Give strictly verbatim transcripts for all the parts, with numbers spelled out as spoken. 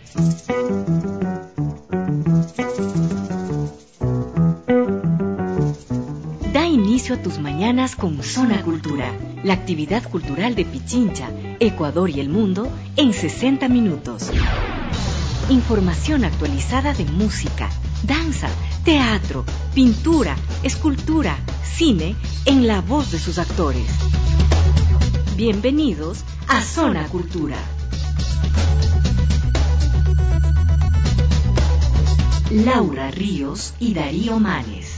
Da inicio a tus mañanas con Zona Cultura, la actividad cultural de Pichincha, Ecuador y el mundo en sesenta minutos. Información actualizada de música, danza, teatro, pintura, escultura, cine, en la voz de sus actores. Bienvenidos a Zona Cultura. Laura Ríos y Darío Manes.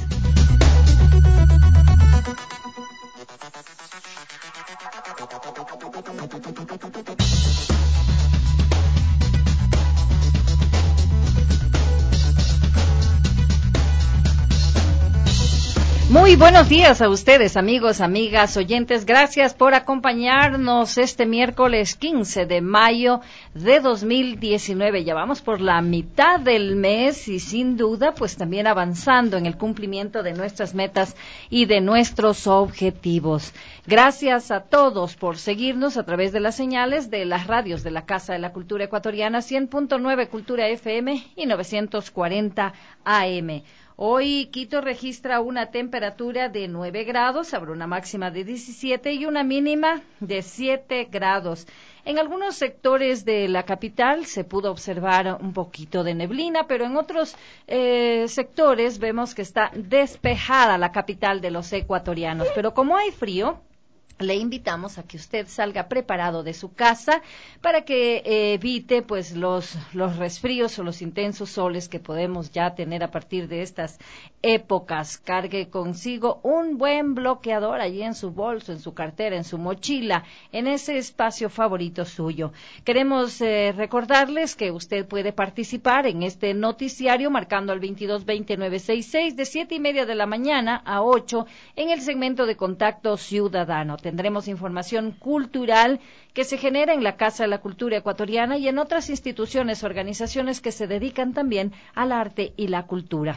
Muy buenos días a ustedes, amigos, amigas, oyentes. Gracias por acompañarnos este miércoles quince de mayo de dos mil diecinueve. Ya vamos por la mitad del mes y sin duda, pues también avanzando en el cumplimiento de nuestras metas y de nuestros objetivos. Gracias a todos por seguirnos a través de las señales de las radios de la Casa de la Cultura Ecuatoriana, cien punto nueve Cultura F M y novecientos cuarenta A M. Hoy Quito registra una temperatura de nueve grados, habrá una máxima de diecisiete y una mínima de siete grados. En algunos sectores de la capital se pudo observar un poquito de neblina, pero en otros eh, sectores vemos que está despejada la capital de los ecuatorianos. Pero como hay frío, le invitamos a que usted salga preparado de su casa para que eh, evite pues los los resfríos o los intensos soles que podemos ya tener a partir de estas épocas. Cargue consigo un buen bloqueador allí en su bolso, en su cartera, en su mochila, en ese espacio favorito suyo. Queremos eh, recordarles que usted puede participar en este noticiario marcando al veintidós veinte nueve sesenta y seis de siete y media de la mañana a ocho en el segmento de Contacto Ciudadano. Tendremos información cultural que se genera en la Casa de la Cultura Ecuatoriana y en otras instituciones, organizaciones que se dedican también al arte y la cultura.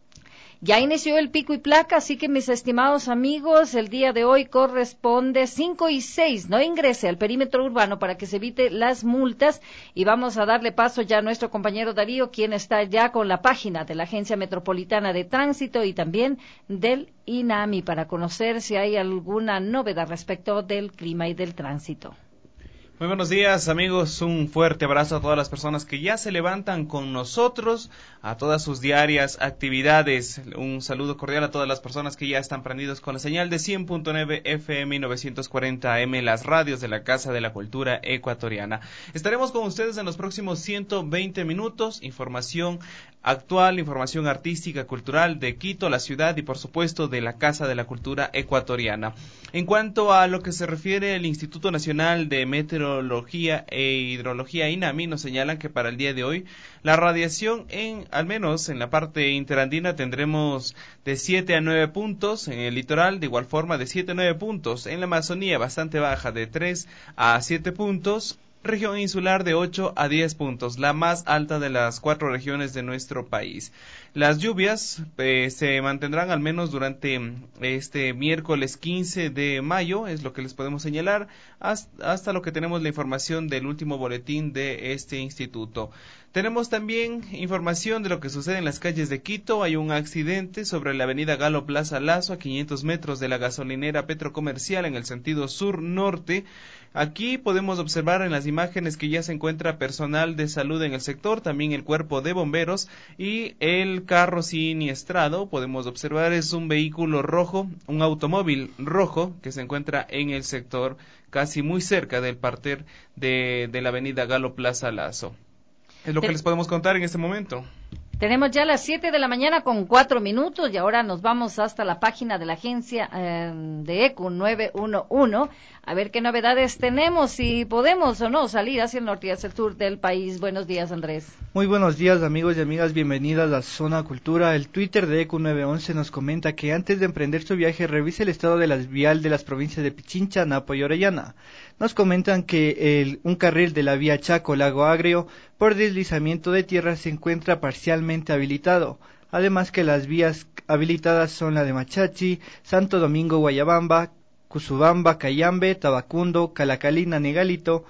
Ya inició el pico y placa, así que mis estimados amigos, el día de hoy corresponde cinco y seis. No ingrese al perímetro urbano para que se evite las multas y vamos a darle paso ya a nuestro compañero Darío, quien está ya con la página de la Agencia Metropolitana de Tránsito y también del INAMI para conocer si hay alguna novedad respecto del clima y del tránsito. Muy buenos días, amigos. Un fuerte abrazo a todas las personas que ya se levantan con nosotros, a todas sus diarias actividades. Un saludo cordial a todas las personas que ya están prendidos con la señal de cien punto nueve F M y novecientos cuarenta A M, las radios de la Casa de la Cultura Ecuatoriana. Estaremos con ustedes en los próximos ciento veinte minutos. Información actual, información artística, cultural de Quito, la ciudad y por supuesto de la Casa de la Cultura Ecuatoriana. En cuanto a lo que se refiere al Instituto Nacional de Meteorología e Hidrología INAMI, nos señalan que para el día de hoy la radiación en, al menos en la parte interandina, tendremos de siete a nueve puntos, en el litoral de igual forma de siete a nueve puntos, en la Amazonía bastante baja de tres a siete puntos, región insular de ocho a diez puntos, la más alta de las cuatro regiones de nuestro país. Las lluvias eh, se mantendrán al menos durante este miércoles quince de mayo, es lo que les podemos señalar, hasta, hasta lo que tenemos la información del último boletín de este instituto. Tenemos también información de lo que sucede en las calles de Quito. Hay un accidente sobre la avenida Galo Plaza Lazo, a quinientos metros de la gasolinera Petrocomercial en el sentido sur-norte. Aquí podemos observar en las imágenes que ya se encuentra personal de salud en el sector, también el cuerpo de bomberos y el carro siniestrado. Podemos observar es un vehículo rojo, un automóvil rojo que se encuentra en el sector casi muy cerca del parter de, de la avenida Galo Plaza Lazo. Es lo que les podemos contar en este momento. Tenemos ya las siete de la mañana con cuatro minutos y ahora nos vamos hasta la página de la agencia eh, de E C U nueve uno uno a ver qué novedades tenemos, si podemos o no salir hacia el norte y hacia el sur del país. Buenos días, Andrés. Muy buenos días, amigos y amigas, bienvenidas a Zona Cultura. El Twitter de E C U nueve once nos comenta que antes de emprender su viaje revise el estado de las vial de las provincias de Pichincha, Napo y Orellana. Nos comentan que el, un carril de la vía Chaco-Lago Agrio por deslizamiento de tierra se encuentra parcialmente habilitado. Además que las vías habilitadas son la de Machachi, Santo Domingo, Guayabamba, Cusubamba, Cayambe, Tabacundo, Calacalina, Negalito,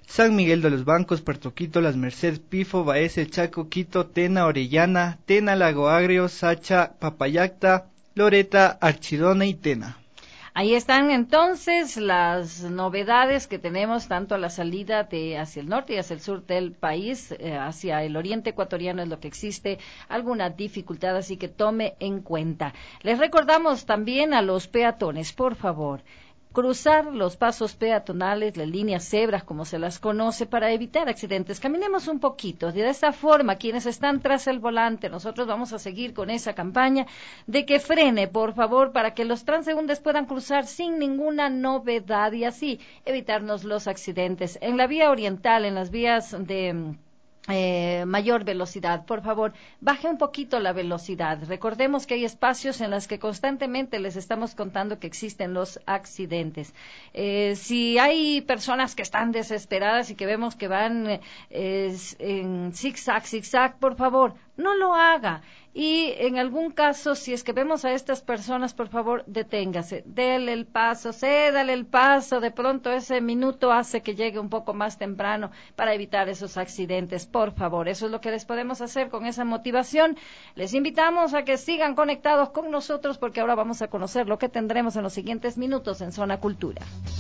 San Miguel de los Bancos, Puerto Quito, Las Merced, Pifo, Baeza, Chaco, Quito, Tena, Orellana, Tena, Lago Agrio, Sacha, Papayacta, Loreta, Archidona y Tena. Ahí están entonces las novedades que tenemos tanto a la salida de hacia el norte y hacia el sur del país, eh, hacia el oriente ecuatoriano es lo que existe alguna dificultad, así que tome en cuenta. Les recordamos también a los peatones, por favor, cruzar los pasos peatonales, las líneas cebras, como se las conoce, para evitar accidentes. Caminemos un poquito. De esta forma, quienes están tras el volante, nosotros vamos a seguir con esa campaña de que frene, por favor, para que los transeúntes puedan cruzar sin ninguna novedad y así evitarnos los accidentes. En la vía oriental, en las vías de Eh, mayor velocidad, por favor, baje un poquito la velocidad. Recordemos que hay espacios en los que constantemente les estamos contando que existen los accidentes. Eh, si hay personas que están desesperadas y que vemos que van eh, en zigzag, zigzag, por favor, no lo haga. Y en algún caso, si es que vemos a estas personas, por favor, deténgase, dele el paso, cédale el paso, de pronto ese minuto hace que llegue un poco más temprano para evitar esos accidentes, por favor. Eso es lo que les podemos hacer con esa motivación. Les invitamos a que sigan conectados con nosotros porque ahora vamos a conocer lo que tendremos en los siguientes minutos en Zona Cultura.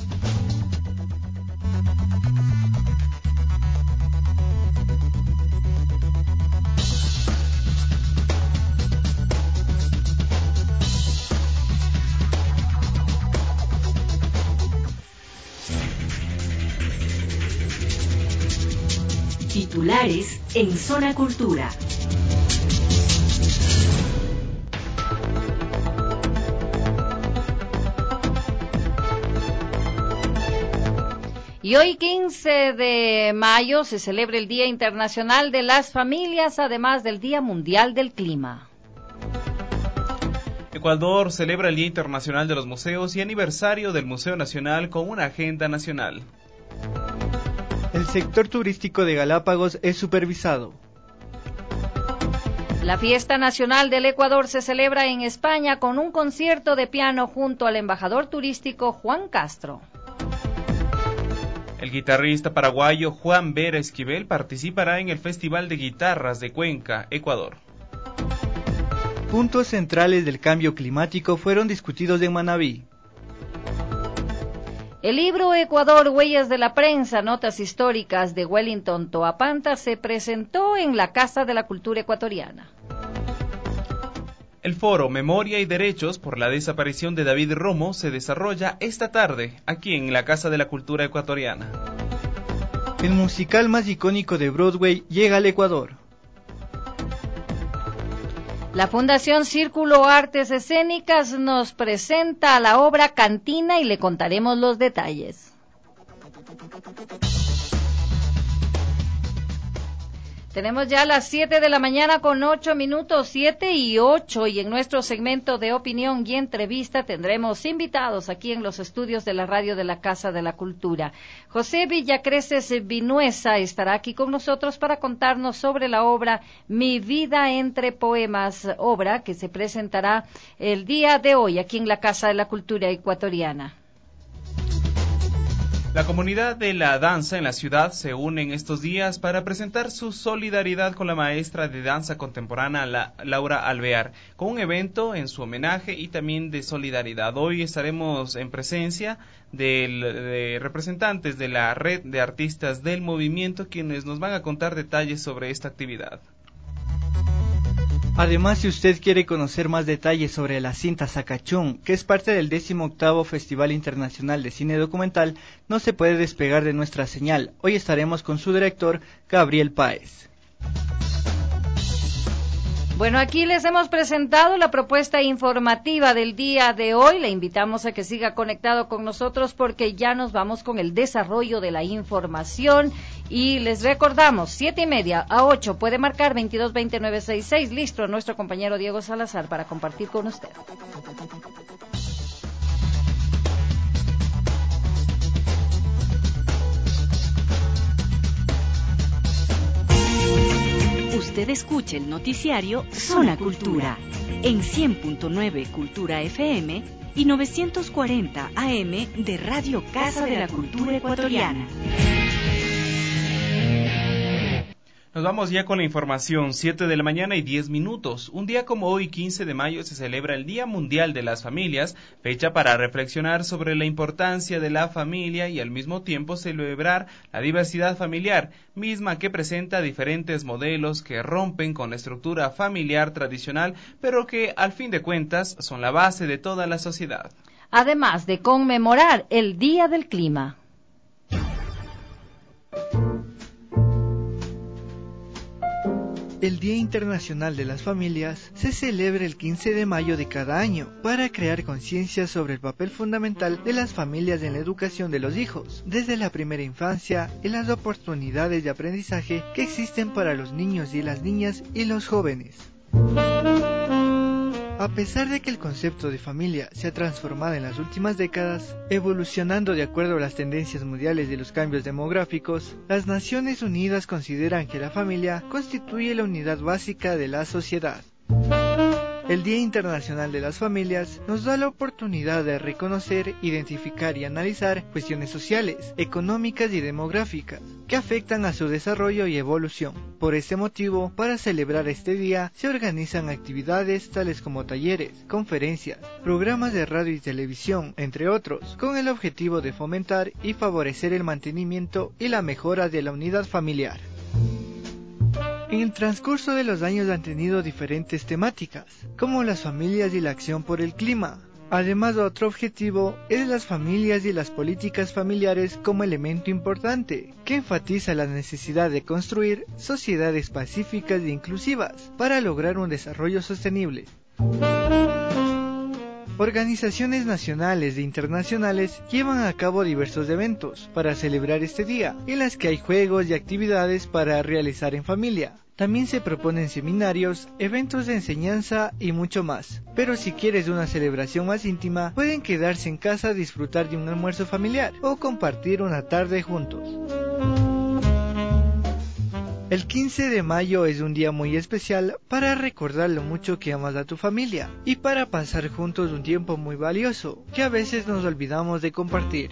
Titulares en Zona Cultura. Y hoy, quince de mayo, se celebra el Día Internacional de las Familias, además del Día Mundial del Clima. Ecuador celebra el Día Internacional de los Museos y aniversario del Museo Nacional con una agenda nacional. El sector turístico de Galápagos es supervisado. La Fiesta Nacional del Ecuador se celebra en España con un concierto de piano junto al embajador turístico Juan Castro. El guitarrista paraguayo Juan Vera Esquivel participará en el Festival de Guitarras de Cuenca, Ecuador. Puntos centrales del cambio climático fueron discutidos en Manabí. El libro Ecuador, Huellas de la Prensa, Notas Históricas de Wellington Toapanta se presentó en la Casa de la Cultura Ecuatoriana. El foro Memoria y Derechos por la desaparición de David Romo se desarrolla esta tarde, aquí en la Casa de la Cultura Ecuatoriana. El musical más icónico de Broadway llega al Ecuador. La Fundación Círculo Artes Escénicas nos presenta la obra Cantina y le contaremos los detalles. Tenemos ya las siete de la mañana con ocho minutos, siete y ocho, y en nuestro segmento de opinión y entrevista tendremos invitados aquí en los estudios de la radio de la Casa de la Cultura. José Villacreces Vinuesa estará aquí con nosotros para contarnos sobre la obra Mi Vida entre Poemas, obra que se presentará el día de hoy aquí en la Casa de la Cultura Ecuatoriana. La comunidad de la danza en la ciudad se une en estos días para presentar su solidaridad con la maestra de danza contemporánea la, Laura Alvear, con un evento en su homenaje y también de solidaridad. Hoy estaremos en presencia del, de representantes de la red de artistas del movimiento, quienes nos van a contar detalles sobre esta actividad. Además, si usted quiere conocer más detalles sobre la cinta Sacachún, que es parte del décimo octavo Festival Internacional de Cine Documental, no se puede despegar de nuestra señal. Hoy estaremos con su director, Gabriel Páez. Bueno, aquí les hemos presentado la propuesta informativa del día de hoy. Le invitamos a que siga conectado con nosotros porque ya nos vamos con el desarrollo de la información. Y les recordamos, siete y media a ocho, puede marcar veintidós veinte nueve sesenta y seis. Listo, nuestro compañero Diego Salazar para compartir con usted. Usted escucha el noticiario Zona Cultura en cien punto nueve Cultura F M y novecientos cuarenta A M de Radio Casa de la Cultura Ecuatoriana. Nos vamos ya con la información, siete de la mañana y diez minutos. Un día como hoy, quince de mayo, se celebra el Día Mundial de las Familias, fecha para reflexionar sobre la importancia de la familia y al mismo tiempo celebrar la diversidad familiar, misma que presenta diferentes modelos que rompen con la estructura familiar tradicional, pero que al fin de cuentas son la base de toda la sociedad. Además de conmemorar el Día del Clima. El Día Internacional de las Familias se celebra el quince de mayo de cada año para crear conciencia sobre el papel fundamental de las familias en la educación de los hijos, desde la primera infancia y las oportunidades de aprendizaje que existen para los niños y las niñas y los jóvenes. A pesar de que el concepto de familia se ha transformado en las últimas décadas, evolucionando de acuerdo a las tendencias mundiales de los cambios demográficos, las Naciones Unidas consideran que la familia constituye la unidad básica de la sociedad. El Día Internacional de las Familias nos da la oportunidad de reconocer, identificar y analizar cuestiones sociales, económicas y demográficas que afectan a su desarrollo y evolución. Por este motivo, para celebrar este día, se organizan actividades tales como talleres, conferencias, programas de radio y televisión, entre otros, con el objetivo de fomentar y favorecer el mantenimiento y la mejora de la unidad familiar. En el transcurso de los años han tenido diferentes temáticas, como las familias y la acción por el clima. Además, otro objetivo es las familias y las políticas familiares como elemento importante, que enfatiza la necesidad de construir sociedades pacíficas e inclusivas para lograr un desarrollo sostenible. Organizaciones nacionales e internacionales llevan a cabo diversos eventos para celebrar este día, en las que hay juegos y actividades para realizar en familia. También se proponen seminarios, eventos de enseñanza y mucho más. Pero si quieres una celebración más íntima, pueden quedarse en casa a disfrutar de un almuerzo familiar o compartir una tarde juntos. El quince de mayo es un día muy especial para recordar lo mucho que amas a tu familia y para pasar juntos un tiempo muy valioso que a veces nos olvidamos de compartir.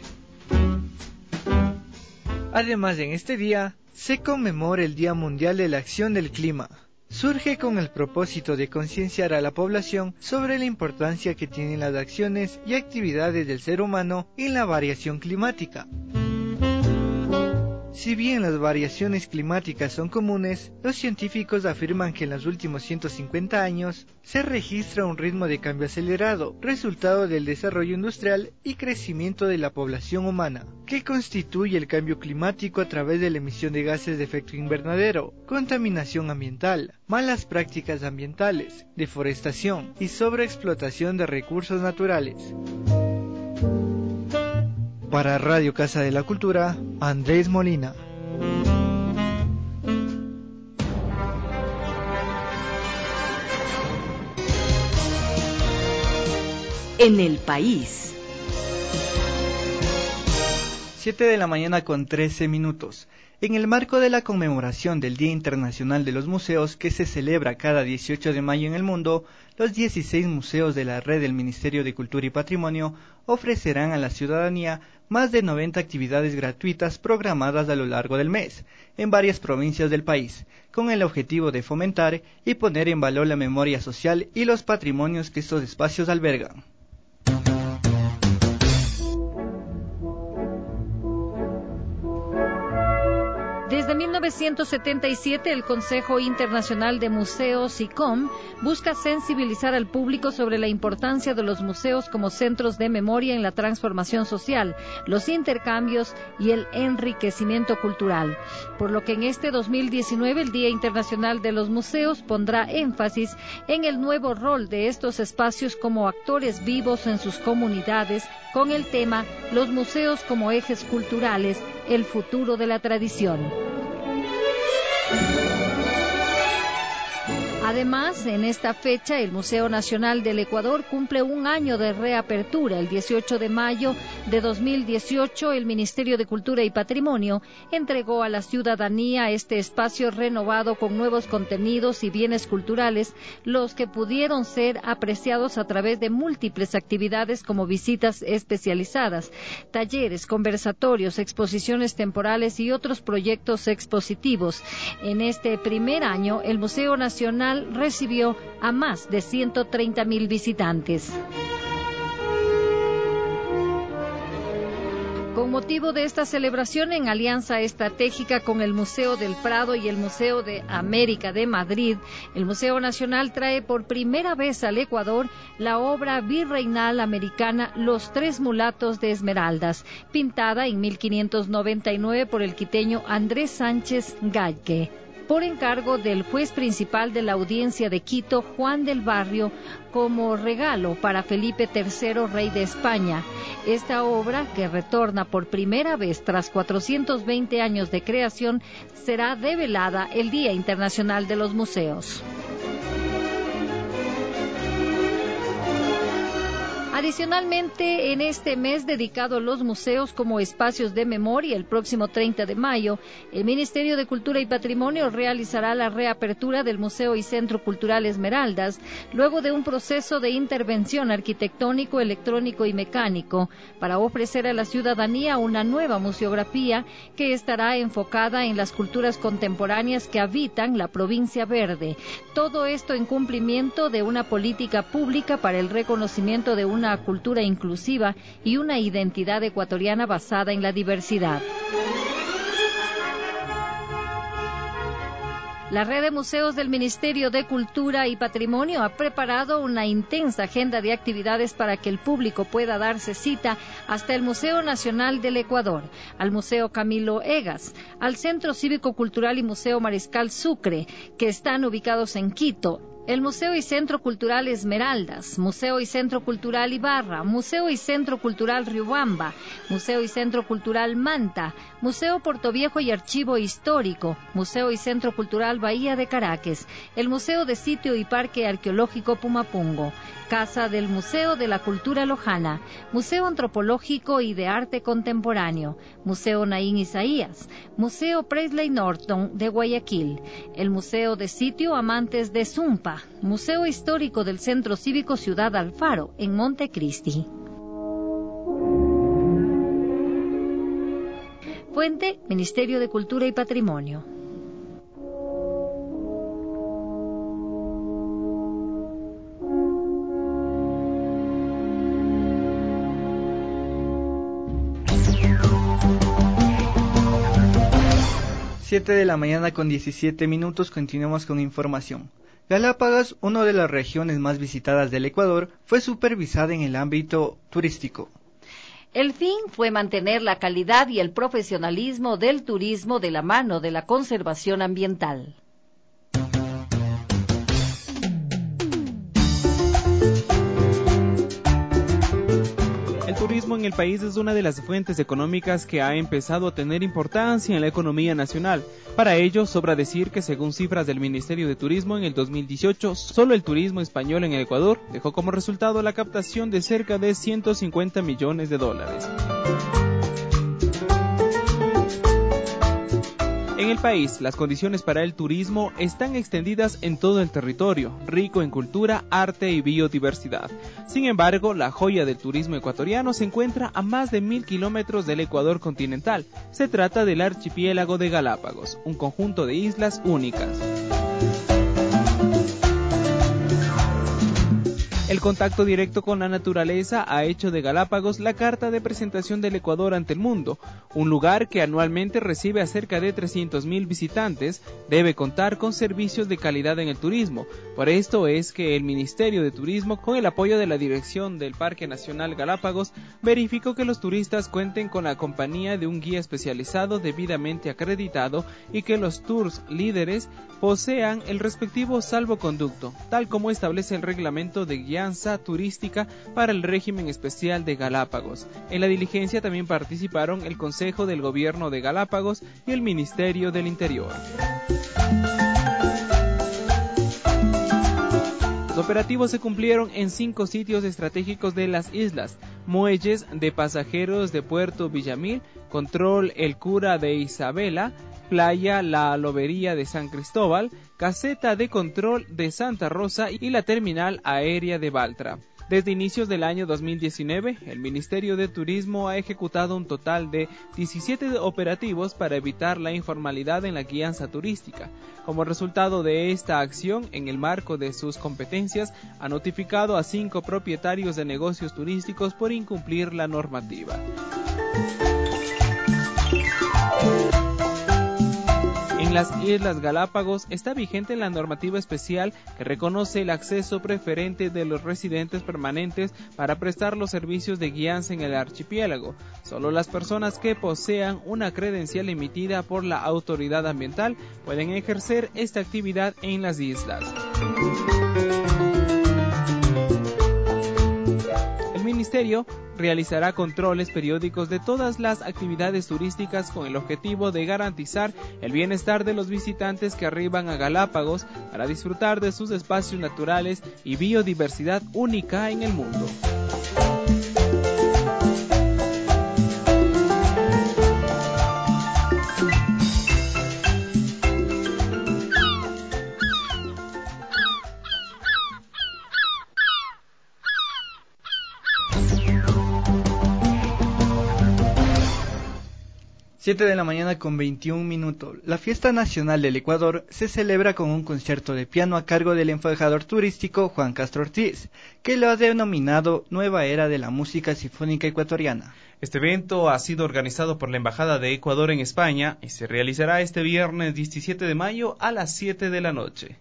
Además, en este día se conmemora el Día Mundial de la Acción del Clima. Surge con el propósito de concienciar a la población sobre la importancia que tienen las acciones y actividades del ser humano en la variación climática. Si bien las variaciones climáticas son comunes, los científicos afirman que en los últimos ciento cincuenta años se registra un ritmo de cambio acelerado, resultado del desarrollo industrial y crecimiento de la población humana, que constituye el cambio climático a través de la emisión de gases de efecto invernadero, contaminación ambiental, malas prácticas ambientales, deforestación y sobreexplotación de recursos naturales. Para Radio Casa de la Cultura, Andrés Molina. En el país. siete de la mañana con trece minutos. En el marco de la conmemoración del Día Internacional de los Museos, que se celebra cada dieciocho de mayo en el mundo, los dieciséis museos de la red del Ministerio de Cultura y Patrimonio ofrecerán a la ciudadanía más de noventa actividades gratuitas programadas a lo largo del mes, en varias provincias del país, con el objetivo de fomentar y poner en valor la memoria social y los patrimonios que estos espacios albergan. Desde mil novecientos setenta y siete, el Consejo Internacional de Museos, I C O M, busca sensibilizar al público sobre la importancia de los museos como centros de memoria en la transformación social, los intercambios y el enriquecimiento cultural. Por lo que en este dos mil diecinueve, el Día Internacional de los Museos pondrá énfasis en el nuevo rol de estos espacios como actores vivos en sus comunidades, con el tema Los museos como ejes culturales, el futuro de la tradición. Además, en esta fecha, el Museo Nacional del Ecuador cumple un año de reapertura. El dieciocho de mayo de dos mil dieciocho, el Ministerio de Cultura y Patrimonio entregó a la ciudadanía este espacio renovado con nuevos contenidos y bienes culturales, los que pudieron ser apreciados a través de múltiples actividades como visitas especializadas, talleres, conversatorios, exposiciones temporales y otros proyectos expositivos. En este primer año, el Museo Nacional recibió a más de ciento treinta mil visitantes. Con motivo de esta celebración, en alianza estratégica con el Museo del Prado y el Museo de América de Madrid, el Museo Nacional trae por primera vez al Ecuador la obra virreinal americana Los Tres Mulatos de Esmeraldas, pintada en mil quinientos noventa y nueve por el quiteño Andrés Sánchez Gallque, por encargo del juez principal de la Audiencia de Quito, Juan del Barrio, como regalo para Felipe tercero, rey de España. Esta obra, que retorna por primera vez tras cuatrocientos veinte años de creación, será develada el Día Internacional de los Museos. Adicionalmente, en este mes dedicado a los museos como espacios de memoria, el próximo treinta de mayo, el Ministerio de Cultura y Patrimonio realizará la reapertura del Museo y Centro Cultural Esmeraldas, luego de un proceso de intervención arquitectónico, electrónico y mecánico, para ofrecer a la ciudadanía una nueva museografía que estará enfocada en las culturas contemporáneas que habitan la provincia verde. Todo esto en cumplimiento de una política pública para el reconocimiento de una una cultura inclusiva y una identidad ecuatoriana basada en la diversidad. La red de museos del Ministerio de Cultura y Patrimonio ha preparado una intensa agenda de actividades para que el público pueda darse cita hasta el Museo Nacional del Ecuador, al Museo Camilo Egas, al Centro Cívico Cultural y Museo Mariscal Sucre, que están ubicados en Quito, el Museo y Centro Cultural Esmeraldas, Museo y Centro Cultural Ibarra, Museo y Centro Cultural Riobamba, Museo y Centro Cultural Manta, Museo Portoviejo y Archivo Histórico, Museo y Centro Cultural Bahía de Caracas, el Museo de Sitio y Parque Arqueológico Pumapungo, Casa del Museo de la Cultura Lojana, Museo Antropológico y de Arte Contemporáneo, Museo Naín Isaías, Museo Presley Norton de Guayaquil, el Museo de Sitio Amantes de Zumpa, Museo Histórico del Centro Cívico Ciudad Alfaro, en Montecristi. Fuente: Ministerio de Cultura y Patrimonio. siete de la mañana con diecisiete minutos, continuamos con información. Galápagos, una de las regiones más visitadas del Ecuador, fue supervisada en el ámbito turístico. El fin fue mantener la calidad y el profesionalismo del turismo de la mano de la conservación ambiental. El turismo en el país es una de las fuentes económicas que ha empezado a tener importancia en la economía nacional. Para ello, sobra decir que según cifras del Ministerio de Turismo, en el dos mil dieciocho, solo el turismo español en el Ecuador dejó como resultado la captación de cerca de ciento cincuenta millones de dólares. En el país, las condiciones para el turismo están extendidas en todo el territorio, rico en cultura, arte y biodiversidad. Sin embargo, la joya del turismo ecuatoriano se encuentra a más de mil kilómetros del Ecuador continental. Se trata del archipiélago de Galápagos, un conjunto de islas únicas. El contacto directo con la naturaleza ha hecho de Galápagos la carta de presentación del Ecuador ante el mundo. Un lugar que anualmente recibe a cerca de trescientos mil visitantes, debe contar con servicios de calidad en el turismo. Por esto es que el Ministerio de Turismo, con el apoyo de la Dirección del Parque Nacional Galápagos, verificó que los turistas cuenten con la compañía de un guía especializado debidamente acreditado y que los tours líderes posean el respectivo salvoconducto, tal como establece el reglamento de guía turística para el régimen especial de Galápagos. En la diligencia también participaron el Consejo del Gobierno de Galápagos y el Ministerio del Interior. operativos se cumplieron en cinco sitios estratégicos de las islas: muelles de pasajeros de Puerto Villamil, Control El Cura de Isabela, Playa La Lobería de San Cristóbal, Caseta de Control de Santa Rosa y la Terminal Aérea de Baltra. Desde inicios del año dos mil diecinueve, el Ministerio de Turismo ha ejecutado un total de diecisiete operativos para evitar la informalidad en la guianza turística. Como resultado de esta acción, en el marco de sus competencias, ha notificado a cinco propietarios de negocios turísticos por incumplir la normativa. En las Islas Galápagos está vigente la normativa especial que reconoce el acceso preferente de los residentes permanentes para prestar los servicios de guianza en el archipiélago. Solo las personas que posean una credencial emitida por la autoridad ambiental pueden ejercer esta actividad en las islas. El Ministerio realizará controles periódicos de todas las actividades turísticas con el objetivo de garantizar el bienestar de los visitantes que arriban a Galápagos para disfrutar de sus espacios naturales y biodiversidad única en el mundo. siete de la mañana con veintiún minutos. La Fiesta Nacional del Ecuador se celebra con un concierto de piano a cargo del embajador turístico Juan Castro Ortiz, que lo ha denominado Nueva Era de la Música Sinfónica Ecuatoriana. Este evento ha sido organizado por la Embajada de Ecuador en España y se realizará este viernes diecisiete de mayo a las siete de la noche.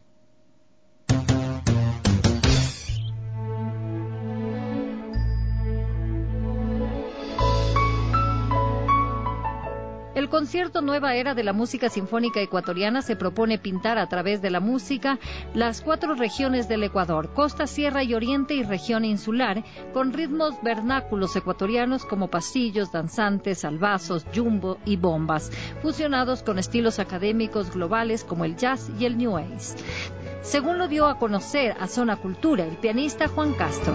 El concierto Nueva Era de la Música Sinfónica Ecuatoriana se propone pintar a través de la música las cuatro regiones del Ecuador: costa, sierra y oriente, y región insular, con ritmos vernáculos ecuatorianos como pasillos, danzantes, salvazos, jumbo y bombas, fusionados con estilos académicos globales como el jazz y el new age. Según lo dio a conocer a Zona Cultura el pianista Juan Castro.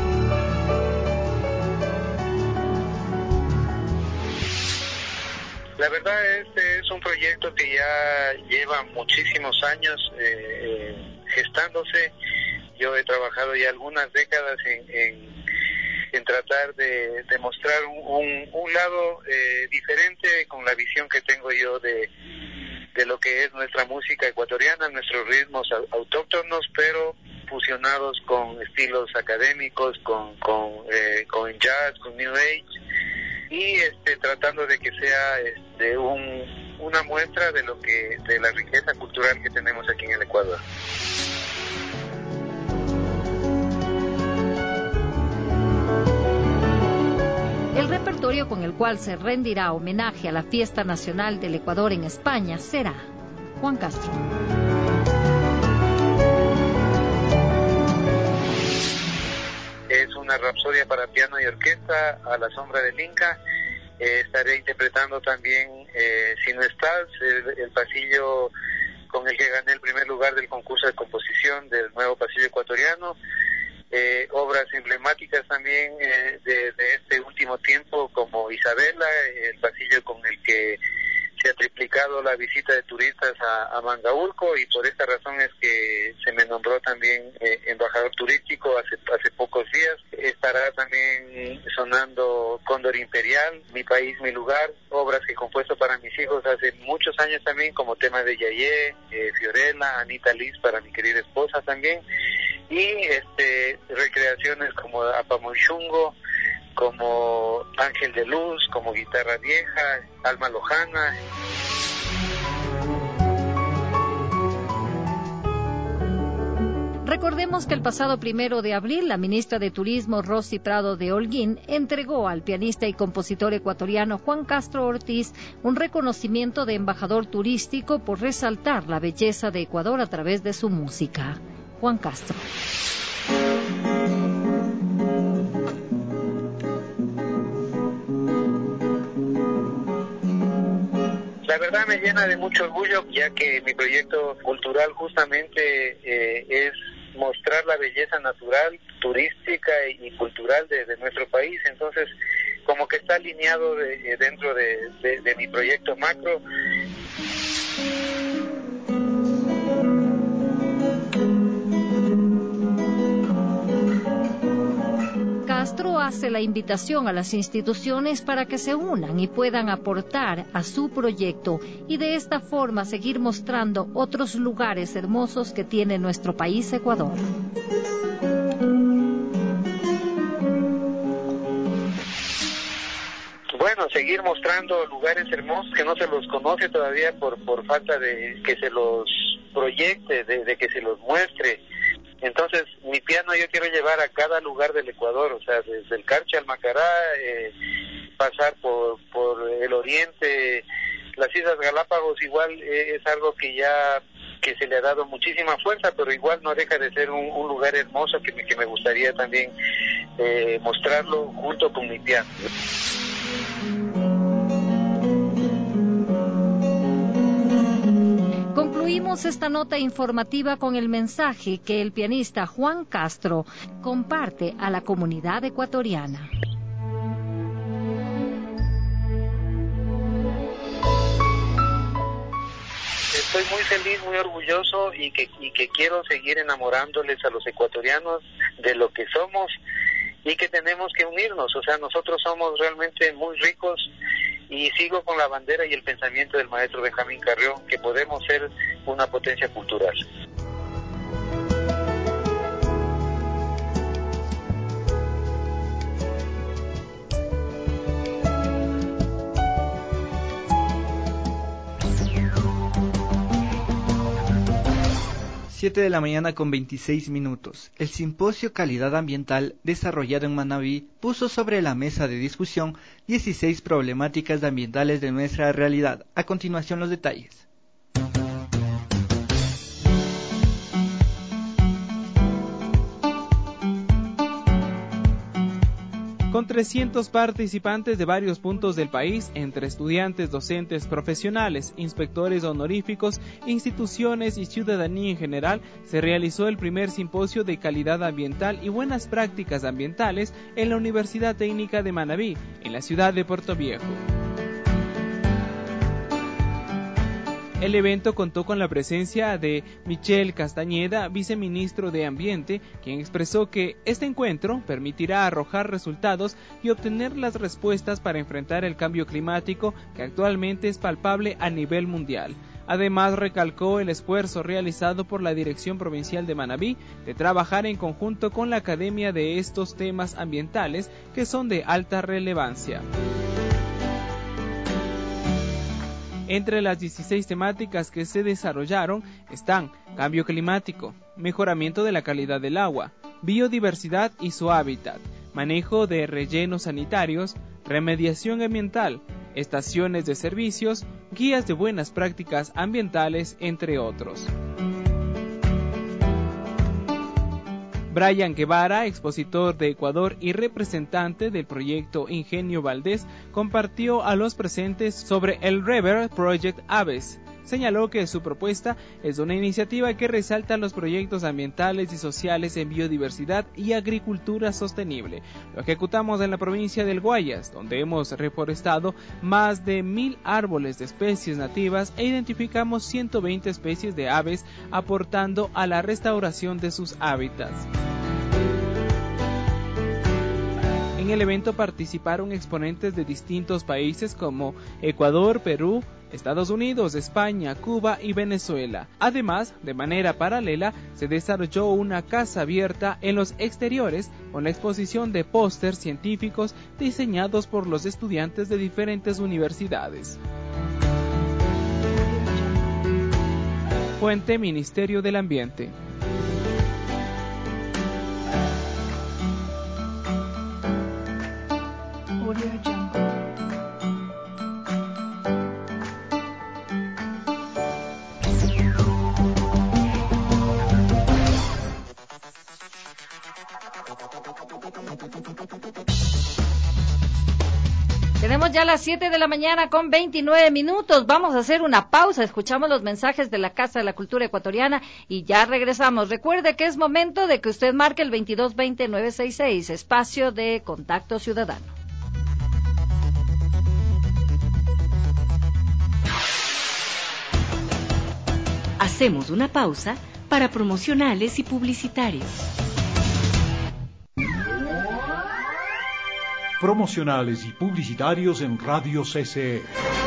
La verdad, este es un proyecto que ya lleva muchísimos años eh, gestándose. Yo he trabajado ya algunas décadas en, en, en tratar de, de mostrar un, un, un lado eh, diferente con la visión que tengo yo de, de lo que es nuestra música ecuatoriana, nuestros ritmos autóctonos, pero fusionados con estilos académicos, con, con, eh, con jazz, con new age, y este, tratando de que sea este, un, una muestra de lo que de la riqueza cultural que tenemos aquí en el Ecuador. El repertorio con el cual se rendirá homenaje a la Fiesta Nacional del Ecuador en España será Juan Castro. Es una rapsodia para piano y orquesta, A la sombra del Inca. Eh, estaré interpretando también eh, Si no estás, el, el pasillo con el que gané el primer lugar del concurso de composición del nuevo pasillo ecuatoriano. Eh, obras emblemáticas también eh, de, de este último tiempo, como Isabela, el pasillo con el que se ha triplicado la visita de turistas a, a Mangaulco, y por esta razón es que se me nombró también eh, embajador turístico hace, hace pocos días. Estará también sonando Cóndor Imperial, Mi País, Mi Lugar, obras que he compuesto para mis hijos hace muchos años también, como tema de Yayé, eh, Fiorella, Anita Liz para mi querida esposa también, y este recreaciones como Apamonchungo, como Ángel de Luz, como Guitarra Vieja, Alma Lojana. Recordemos que el pasado primero de abril, la ministra de Turismo, Rosy Prado de Holguín, entregó al pianista y compositor ecuatoriano Juan Castro Ortiz un reconocimiento de embajador turístico por resaltar la belleza de Ecuador a través de su música. Juan Castro. La verdad me llena de mucho orgullo, ya que mi proyecto cultural justamente eh, es mostrar la belleza natural, turística y, y cultural de, de nuestro país. Entonces, como que está alineado de, dentro de, de, de mi proyecto macro. Castro hace la invitación a las instituciones para que se unan y puedan aportar a su proyecto y de esta forma seguir mostrando otros lugares hermosos que tiene nuestro país, Ecuador. Bueno, seguir mostrando lugares hermosos que no se los conoce todavía por, por falta de que se los proyecte, de, de que se los muestre. Entonces, mi piano yo quiero llevar a cada lugar del Ecuador, o sea, desde el Carchi al Macará, eh, pasar por, por el oriente, las Islas Galápagos igual eh, es algo que ya que se le ha dado muchísima fuerza, pero igual no deja de ser un, un lugar hermoso que me, que me gustaría también eh, mostrarlo junto con mi piano. Concluimos esta nota informativa con el mensaje que el pianista Juan Castro comparte a la comunidad ecuatoriana. Estoy muy feliz, muy orgulloso y que, y que quiero seguir enamorándoles a los ecuatorianos de lo que somos y que tenemos que unirnos. O sea, nosotros somos realmente muy ricos y sigo con la bandera y el pensamiento del maestro Benjamín Carrión, que podemos ser una potencia cultural. siete de la mañana con veintiséis minutos. El simposio Calidad Ambiental desarrollado en Manabí puso sobre la mesa de discusión dieciséis problemáticas ambientales de nuestra realidad. A continuación los detalles. Con trescientos participantes de varios puntos del país, entre estudiantes, docentes, profesionales, inspectores honoríficos, instituciones y ciudadanía en general, se realizó el primer simposio de calidad ambiental y buenas prácticas ambientales en la Universidad Técnica de Manabí, en la ciudad de Puerto Viejo. El evento contó con la presencia de Michel Castañeda, viceministro de Ambiente, quien expresó que este encuentro permitirá arrojar resultados y obtener las respuestas para enfrentar el cambio climático que actualmente es palpable a nivel mundial. Además, recalcó el esfuerzo realizado por la Dirección Provincial de Manabí de trabajar en conjunto con la Academia de estos temas ambientales que son de alta relevancia. Entre las dieciséis temáticas que se desarrollaron están cambio climático, mejoramiento de la calidad del agua, biodiversidad y su hábitat, manejo de rellenos sanitarios, remediación ambiental, estaciones de servicios, guías de buenas prácticas ambientales, entre otros. Brian Guevara, expositor de Ecuador y representante del proyecto Ingenio Valdés, compartió a los presentes sobre el River Project Aves. Señaló que su propuesta es una iniciativa que resalta los proyectos ambientales y sociales en biodiversidad y agricultura sostenible. Lo ejecutamos en la provincia del Guayas, donde hemos reforestado más de mil árboles de especies nativas e identificamos ciento veinte especies de aves, aportando a la restauración de sus hábitats. En el evento participaron exponentes de distintos países como Ecuador, Perú, Estados Unidos, España, Cuba y Venezuela. Además, de manera paralela, se desarrolló una casa abierta en los exteriores con la exposición de pósters científicos diseñados por los estudiantes de diferentes universidades. Fuente: Ministerio del Ambiente. Tenemos Tenemos ya las siete de la mañana con veintinueve minutos. Vamos a hacer una pausa. Escuchamos los mensajes de la Casa de la Cultura Ecuatoriana y ya regresamos. Recuerde que es momento de que usted marque el veintidós veinte nueve sesenta y seis, espacio de Contacto Ciudadano. Hacemos una pausa para promocionales y publicitarios. Promocionales y publicitarios en Radio C C E.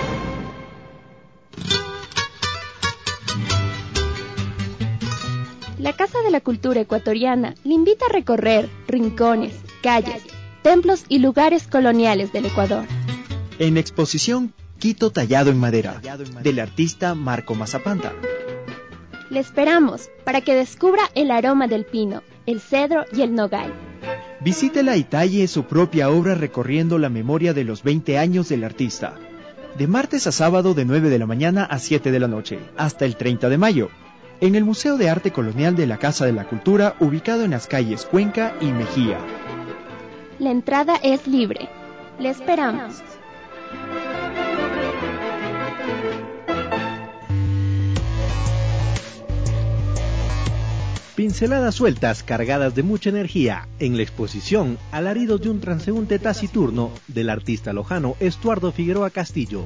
La Casa de la Cultura Ecuatoriana le invita a recorrer rincones, calles, templos y lugares coloniales del Ecuador. En exposición Quito tallado en madera, del artista Marco Mazapanta. Le esperamos para que descubra el aroma del pino, el cedro y el nogal. Visítela y talle su propia obra recorriendo la memoria de los veinte años del artista. De martes a sábado de nueve de la mañana a siete de la noche, hasta el treinta de mayo, en el Museo de Arte Colonial de la Casa de la Cultura, ubicado en las calles Cuenca y Mejía. La entrada es libre. Le esperamos. Pinceladas sueltas cargadas de mucha energía en la exposición Alaridos de un transeúnte taciturno del artista lojano Estuardo Figueroa Castillo.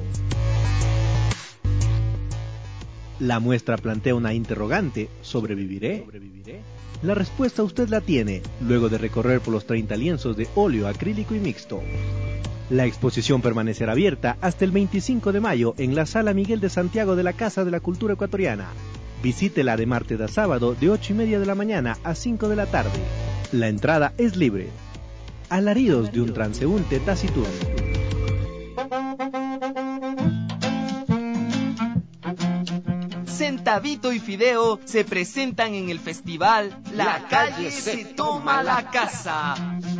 La muestra plantea una interrogante: ¿sobreviviré? ¿Sobreviviré? La respuesta usted la tiene luego de recorrer por los treinta lienzos de óleo acrílico y mixto. La exposición permanecerá abierta hasta el veinticinco de mayo en la Sala Miguel de Santiago de la Casa de la Cultura Ecuatoriana. Visítela de martes a sábado de ocho y media de la mañana a cinco de la tarde. La entrada es libre. Alaridos de un transeúnte taciturno. Centavito y Fideo se presentan en el festival La Calle se toma la casa.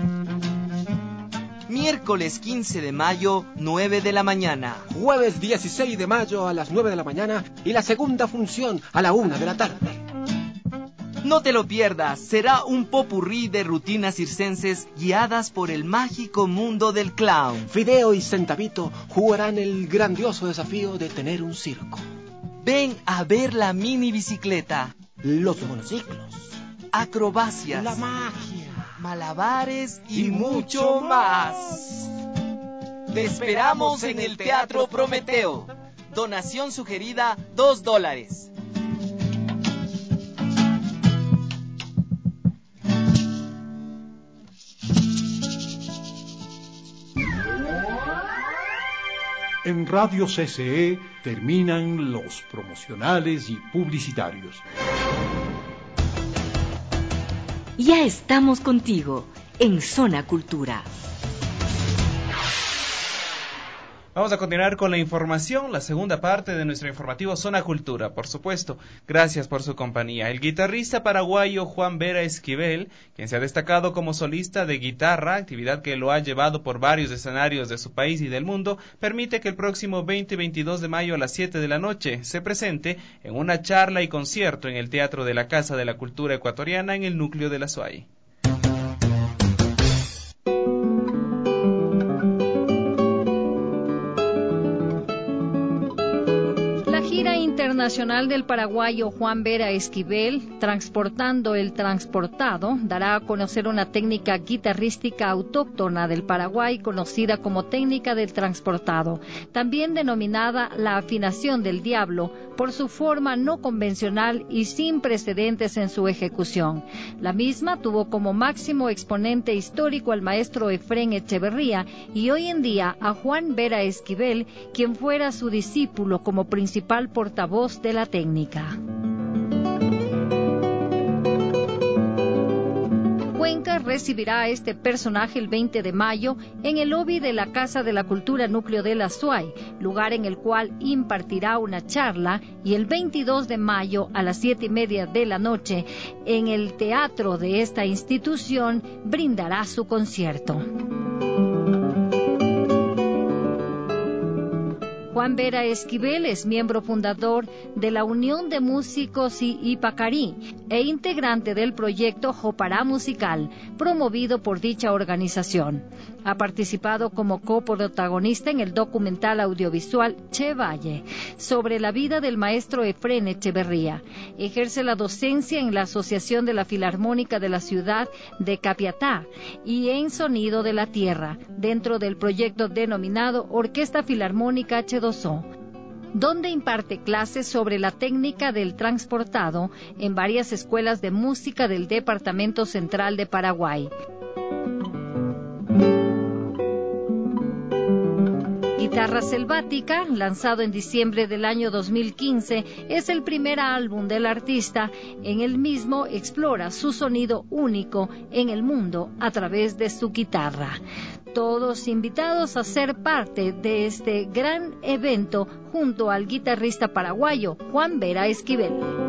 Miércoles quince de mayo, nueve de la mañana. Jueves dieciséis de mayo a las nueve de la mañana y la segunda función a la una de la tarde. No te lo pierdas, será un popurrí de rutinas circenses guiadas por el mágico mundo del clown. Fideo y Centavito jugarán el grandioso desafío de tener un circo. Ven a ver la mini bicicleta, los monociclos, acrobacias, la magia, malabares y mucho más. Te esperamos en el Teatro Prometeo. Donación sugerida, dos dólares. En Radio C C E terminan los promocionales y publicitarios. Ya estamos contigo en Zona Cultura. Vamos a continuar con la información, la segunda parte de nuestro informativo Zona Cultura, por supuesto. Gracias por su compañía. El guitarrista paraguayo Juan Vera Esquivel, quien se ha destacado como solista de guitarra, actividad que lo ha llevado por varios escenarios de su país y del mundo, permite que el próximo veinte y veintidós de mayo a las siete de la noche se presente en una charla y concierto en el Teatro de la Casa de la Cultura Ecuatoriana en el núcleo de la Suay. Internacional del paraguayo Juan Vera Esquivel, Transportando el Transportado, dará a conocer una técnica guitarrística autóctona del Paraguay conocida como técnica del transportado, también denominada la afinación del diablo por su forma no convencional y sin precedentes en su ejecución. La misma tuvo como máximo exponente histórico al maestro Efrén Echeverría y hoy en día a Juan Vera Esquivel, quien fuera su discípulo como principal portavoz de la técnica. Cuenca recibirá a este personaje el veinte de mayo en el lobby de la Casa de la Cultura Núcleo de la Suay, lugar en el cual impartirá una charla, y el veintidós de mayo a las siete y media de la noche en el teatro de esta institución brindará su concierto. Juan Vera Esquivel es miembro fundador de la Unión de Músicos y Ipacarí e integrante del proyecto Jopará Musical, promovido por dicha organización. Ha participado como coprotagonista en el documental audiovisual Che Valle, sobre la vida del maestro Efrén Echeverría. Ejerce la docencia en la Asociación de la Filarmónica de la ciudad de Capiatá y en Sonido de la Tierra, dentro del proyecto denominado Orquesta Filarmónica H dos O, donde imparte clases sobre la técnica del transportado en varias escuelas de música del Departamento Central de Paraguay. Guitarra Selvática, lanzado en diciembre del año dos mil quince, es el primer álbum del artista. En el mismo explora su sonido único en el mundo a través de su guitarra. Todos invitados a ser parte de este gran evento junto al guitarrista paraguayo Juan Vera Esquivel.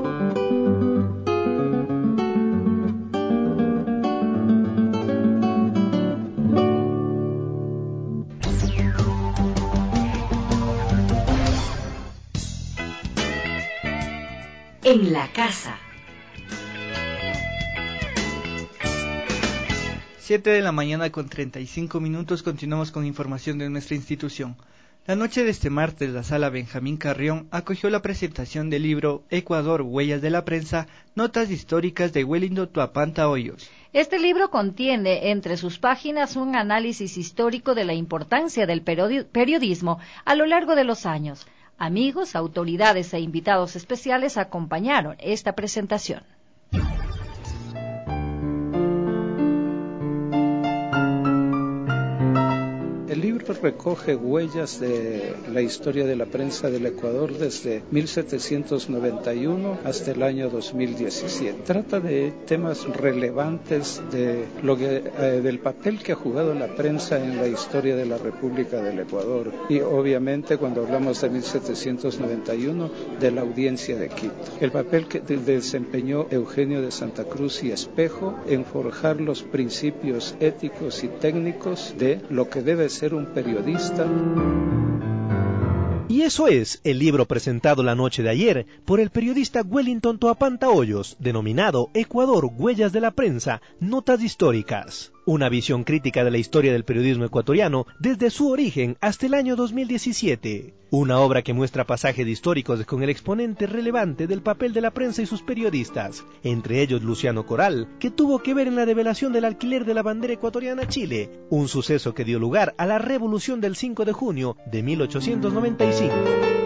En la casa. siete de la mañana con treinta y cinco minutos, continuamos con información de nuestra institución. La noche de este martes, la Sala Benjamín Carrión acogió la presentación del libro Ecuador, Huellas de la Prensa, Notas Históricas de Wellington Tuapanta Hoyos. Este libro contiene entre sus páginas un análisis histórico de la importancia del periodismo a lo largo de los años. Amigos, autoridades e invitados especiales acompañaron esta presentación. El libro recoge huellas de la historia de la prensa del Ecuador desde mil setecientos noventa y uno hasta el año dos mil diecisiete. Trata de temas relevantes de lo que, eh, del papel que ha jugado la prensa en la historia de la República del Ecuador y obviamente cuando hablamos de mil setecientos noventa y uno de la Audiencia de Quito. El papel que desempeñó Eugenio de Santa Cruz y Espejo en forjar los principios éticos y técnicos de lo que debe ser un periodista. Y eso es el libro presentado la noche de ayer por el periodista Wellington Tuapanta Hoyos, denominado Ecuador, Huellas de la Prensa, Notas Históricas. Una visión crítica de la historia del periodismo ecuatoriano desde su origen hasta el año dos mil diecisiete. Una obra que muestra pasajes históricos con el exponente relevante del papel de la prensa y sus periodistas, entre ellos Luciano Coral, que tuvo que ver en la develación del alquiler de la bandera ecuatoriana a Chile, un suceso que dio lugar a la Revolución del cinco de junio de mil ochocientos noventa y cinco.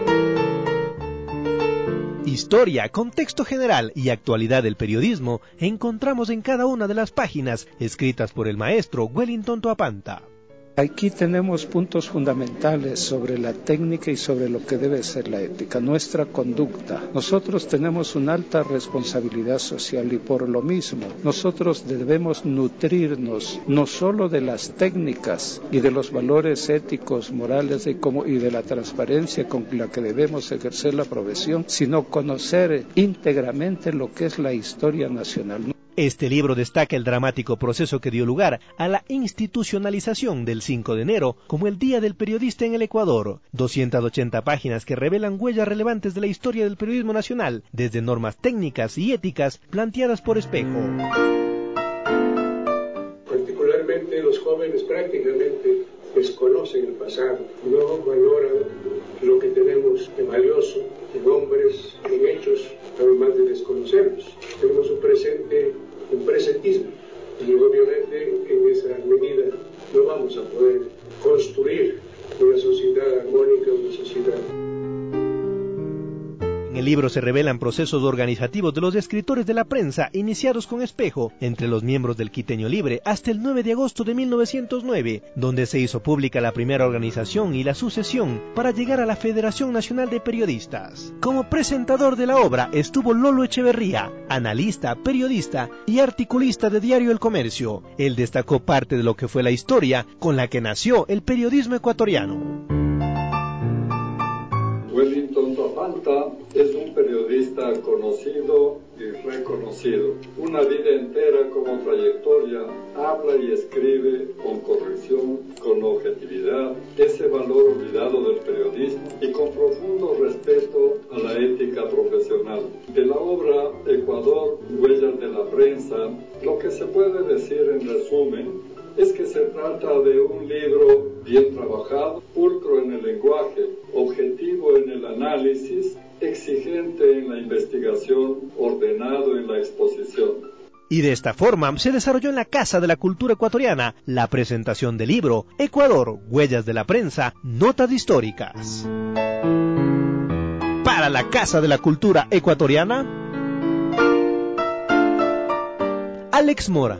Historia, contexto general y actualidad del periodismo encontramos en cada una de las páginas escritas por el maestro Wellington Tuapanta. Aquí tenemos puntos fundamentales sobre la técnica y sobre lo que debe ser la ética, nuestra conducta. Nosotros tenemos una alta responsabilidad social y por lo mismo nosotros debemos nutrirnos no solo de las técnicas y de los valores éticos, morales y, como, y de la transparencia con la que debemos ejercer la profesión, sino conocer íntegramente lo que es la historia nacional. Este libro destaca el dramático proceso que dio lugar a la institucionalización del cinco de enero como el Día del Periodista en el Ecuador. doscientas ochenta páginas que revelan huellas relevantes de la historia del periodismo nacional, desde normas técnicas y éticas planteadas por Espejo. Particularmente los jóvenes prácticamente desconocen el pasado, no valoran lo que tenemos de valioso en hombres, en hechos, además de desconocerlos. Tenemos un presente, un presentismo, y obviamente en esa medida no vamos a poder construir una sociedad armónica, una sociedad. En el libro se revelan procesos organizativos de los escritores de la prensa iniciados con Espejo, entre los miembros del Quiteño Libre, hasta el nueve de agosto de mil novecientos nueve, donde se hizo pública la primera organización y la sucesión para llegar a la Federación Nacional de Periodistas. Como presentador de la obra estuvo Lolo Echeverría, analista, periodista y articulista de Diario El Comercio. Él destacó parte de lo que fue la historia con la que nació el periodismo ecuatoriano. Wellington Tuapanta Malta es un periodista conocido y reconocido. Una vida entera como trayectoria, habla y escribe con corrección, con objetividad, ese valor olvidado del periodismo y con profundo respeto a la ética profesional. De la obra Ecuador, Huellas de la Prensa, lo que se puede decir en resumen es que se trata de un libro bien trabajado, pulcro en el lenguaje, objetivo en el análisis, exigente en la investigación, ordenado en la exposición. Y de esta forma se desarrolló en la Casa de la Cultura Ecuatoriana la presentación del libro Ecuador, Huellas de la Prensa, Notas Históricas. Para la Casa de la Cultura Ecuatoriana, Alex Mora.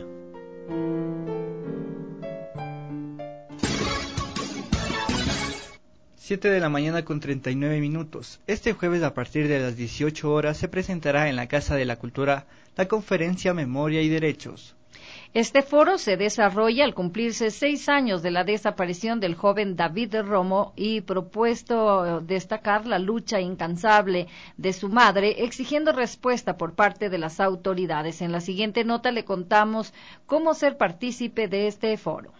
siete de la mañana con treinta y nueve minutos. Este jueves a partir de las dieciocho horas se presentará en la Casa de la Cultura la conferencia Memoria y Derechos. Este foro se desarrolla al cumplirse seis años de la desaparición del joven David Romo y propuesto destacar la lucha incansable de su madre, exigiendo respuesta por parte de las autoridades. En la siguiente nota le contamos cómo ser partícipe de este foro.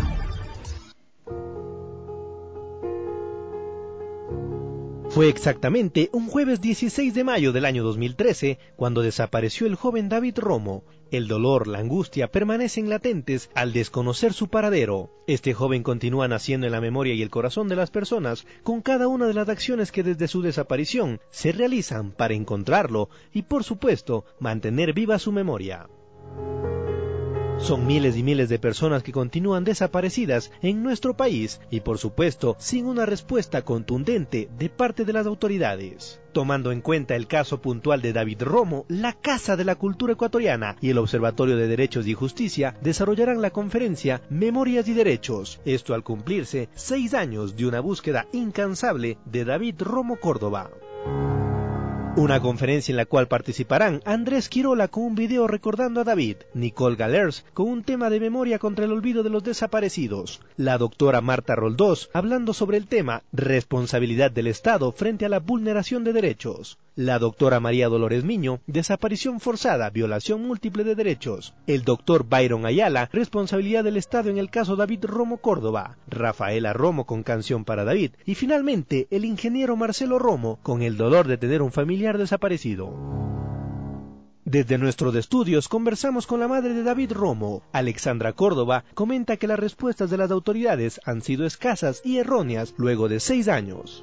Fue exactamente un jueves dieciséis de mayo del año dos mil trece cuando desapareció el joven David Romo. El dolor, la angustia permanecen latentes al desconocer su paradero. Este joven continúa naciendo en la memoria y el corazón de las personas con cada una de las acciones que desde su desaparición se realizan para encontrarlo y, por supuesto, mantener viva su memoria. Son miles y miles de personas que continúan desaparecidas en nuestro país y, por supuesto, sin una respuesta contundente de parte de las autoridades. Tomando en cuenta el caso puntual de David Romo, la Casa de la Cultura Ecuatoriana y el Observatorio de Derechos y Justicia desarrollarán la conferencia Memorias y Derechos, esto al cumplirse seis años de una búsqueda incansable de David Romo Córdoba. Una conferencia en la cual participarán Andrés Quirola con un video recordando a David, Nicole Galers con un tema de memoria contra el olvido de los desaparecidos, la doctora Marta Roldós hablando sobre el tema responsabilidad del Estado frente a la vulneración de derechos, la doctora María Dolores Miño, desaparición forzada, violación múltiple de derechos, el doctor Byron Ayala, responsabilidad del Estado en el caso David Romo Córdoba, Rafaela Romo con Canción para David y finalmente el ingeniero Marcelo Romo con el dolor de tener un familiar desaparecido. Desde nuestros estudios conversamos con la madre de David Romo. Alexandra Córdoba comenta que las respuestas de las autoridades han sido escasas y erróneas luego de seis años.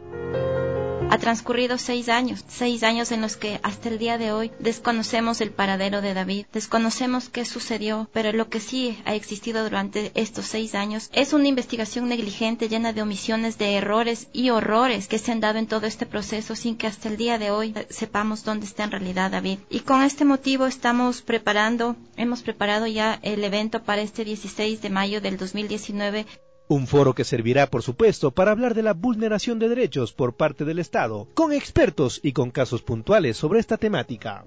Ha transcurrido seis años, seis años en los que hasta el día de hoy desconocemos el paradero de David, desconocemos qué sucedió, pero lo que sí ha existido durante estos seis años es una investigación negligente llena de omisiones, de errores y horrores que se han dado en todo este proceso sin que hasta el día de hoy sepamos dónde está en realidad David. Y con este motivo estamos preparando, hemos preparado ya el evento para este dieciséis de mayo del dos mil diecinueve. Un foro que servirá, por supuesto, para hablar de la vulneración de derechos por parte del Estado, con expertos y con casos puntuales sobre esta temática.